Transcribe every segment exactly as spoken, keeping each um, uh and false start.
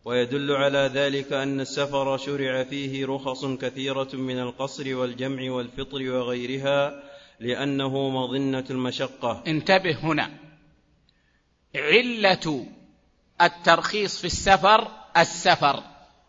ويدل على ذلك أن السفر شرع فيه رخص كثيرة من القصر والجمع والفطر وغيرها لأنه مظنة المشقة. انتبه هنا، علة الترخيص في السفر السفر،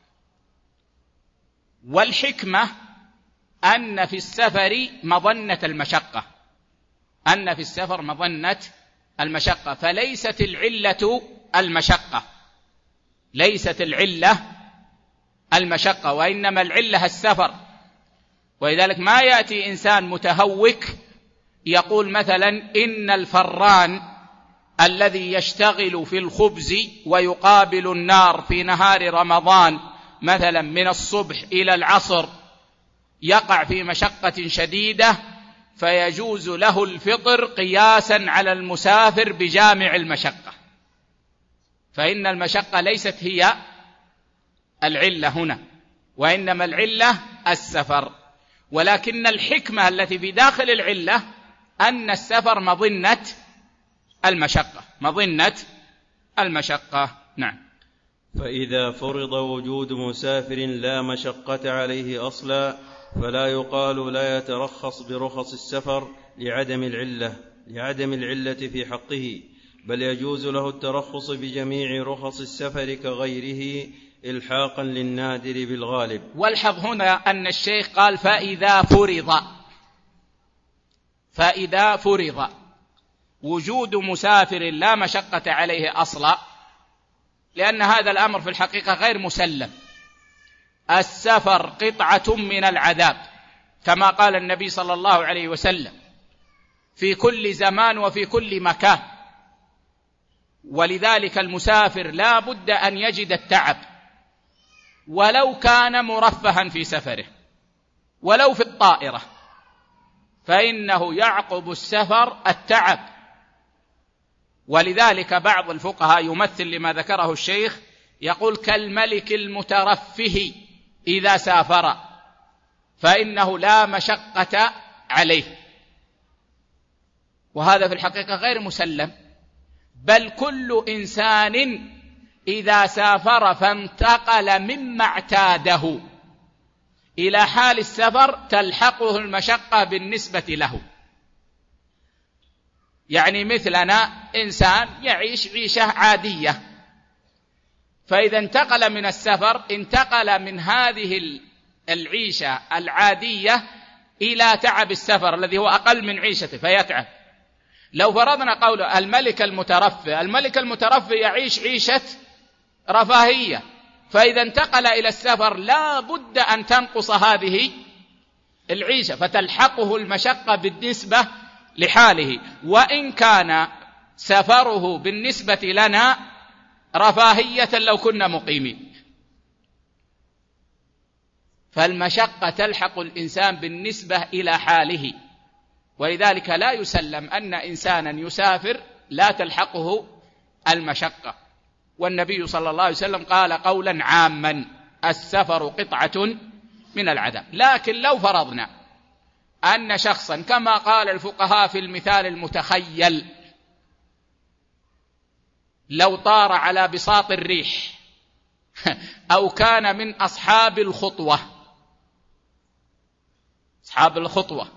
والحكمة أن في السفر مظنة المشقة، أن في السفر مظنة المشقة، فليست العلة المشقة، ليست العلة المشقة، وإنما العلة السفر. ولذلك ما يأتي إنسان متهوك يقول مثلا إن الفران الذي يشتغل في الخبز ويقابل النار في نهار رمضان مثلا من الصبح إلى العصر يقع في مشقة شديدة فيجوز له الفطر قياسا على المسافر بجامع المشقة، فإن المشقة ليست هي العلة هنا، وإنما العلة السفر. ولكن الحكمة التي في داخل العلة أن السفر مظنة المشقة، مظنة المشقة. نعم. فإذا فرض وجود مسافر لا مشقة عليه أصلا فلا يقال لا يترخص برخص السفر لعدم العلة لعدم العلة في حقه، بل يجوز له الترخص بجميع رخص السفر كغيره إلحاقا للنادر بالغالب. والحظ هنا أن الشيخ قال فإذا فرض، فإذا فرض وجود مسافر لا مشقة عليه أصلا، لأن هذا الأمر في الحقيقة غير مسلم. السفر قطعة من العذاب كما قال النبي صلى الله عليه وسلم في كل زمان وفي كل مكان، ولذلك المسافر لا بد أن يجد التعب ولو كان مرفها في سفره، ولو في الطائرة، فإنه يعقب السفر التعب. ولذلك بعض الفقهاء يمثل لما ذكره الشيخ، يقول كالملك المترفه إذا سافر فإنه لا مشقة عليه، وهذا في الحقيقة غير مسلم. بل كل إنسان إذا سافر فانتقل مما اعتاده إلى حال السفر تلحقه المشقة بالنسبة له. يعني مثلنا إنسان يعيش عيشة عادية، فإذا انتقل من السفر انتقل من هذه العيشة العادية إلى تعب السفر الذي هو أقل من عيشته فيتعب. لو فرضنا قول الملك المترفه، الملك المترفه يعيش عيشة رفاهية، فإذا انتقل إلى السفر لا بد أن تنقص هذه العيشة فتلحقه المشقة بالنسبة لحاله، وإن كان سفره بالنسبة لنا رفاهية لو كنا مقيمين. فالمشقة تلحق الإنسان بالنسبة إلى حاله، ولذلك لا يسلم أن إنسانا يسافر لا تلحقه المشقة. والنبي صلى الله عليه وسلم قال قولا عاما السفر قطعة من العذاب. لكن لو فرضنا أن شخصا كما قال الفقهاء في المثال المتخيل لو طار على بساط الريح أو كان من أصحاب الخطوة، أصحاب الخطوة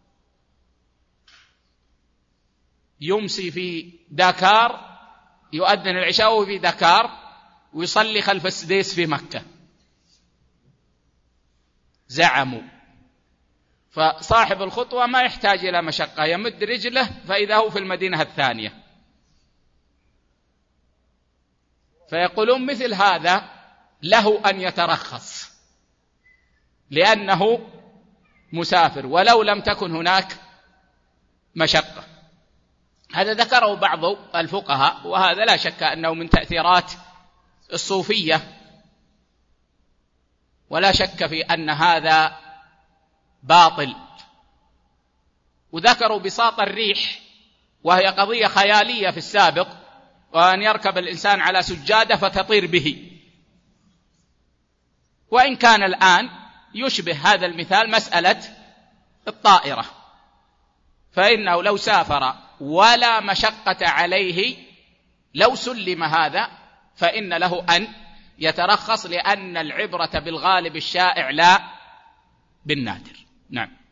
يمسي في داكار، يؤذن العشاء في داكار ويصلي خلف السديس في مكة، زعموا. فصاحب الخطوة ما يحتاج إلى مشقة، يمد رجله فإذا هو في المدينة الثانية. فيقولون مثل هذا له أن يترخص لأنه مسافر ولو لم تكن هناك مشقة. هذا ذكره بعض الفقهاء، وهذا لا شك أنه من تأثيرات الصوفية، ولا شك في أن هذا باطل. وذكروا بساط الريح وهي قضية خيالية في السابق، وأن يركب الإنسان على سجادة فتطير به، وإن كان الآن يشبه هذا المثال مسألة الطائرة، فإنه لو سافر ولا مشقة عليه لو سلم هذا فإن له أن يترخص، لأن العبرة بالغالب الشائع لا بالنادر. نعم.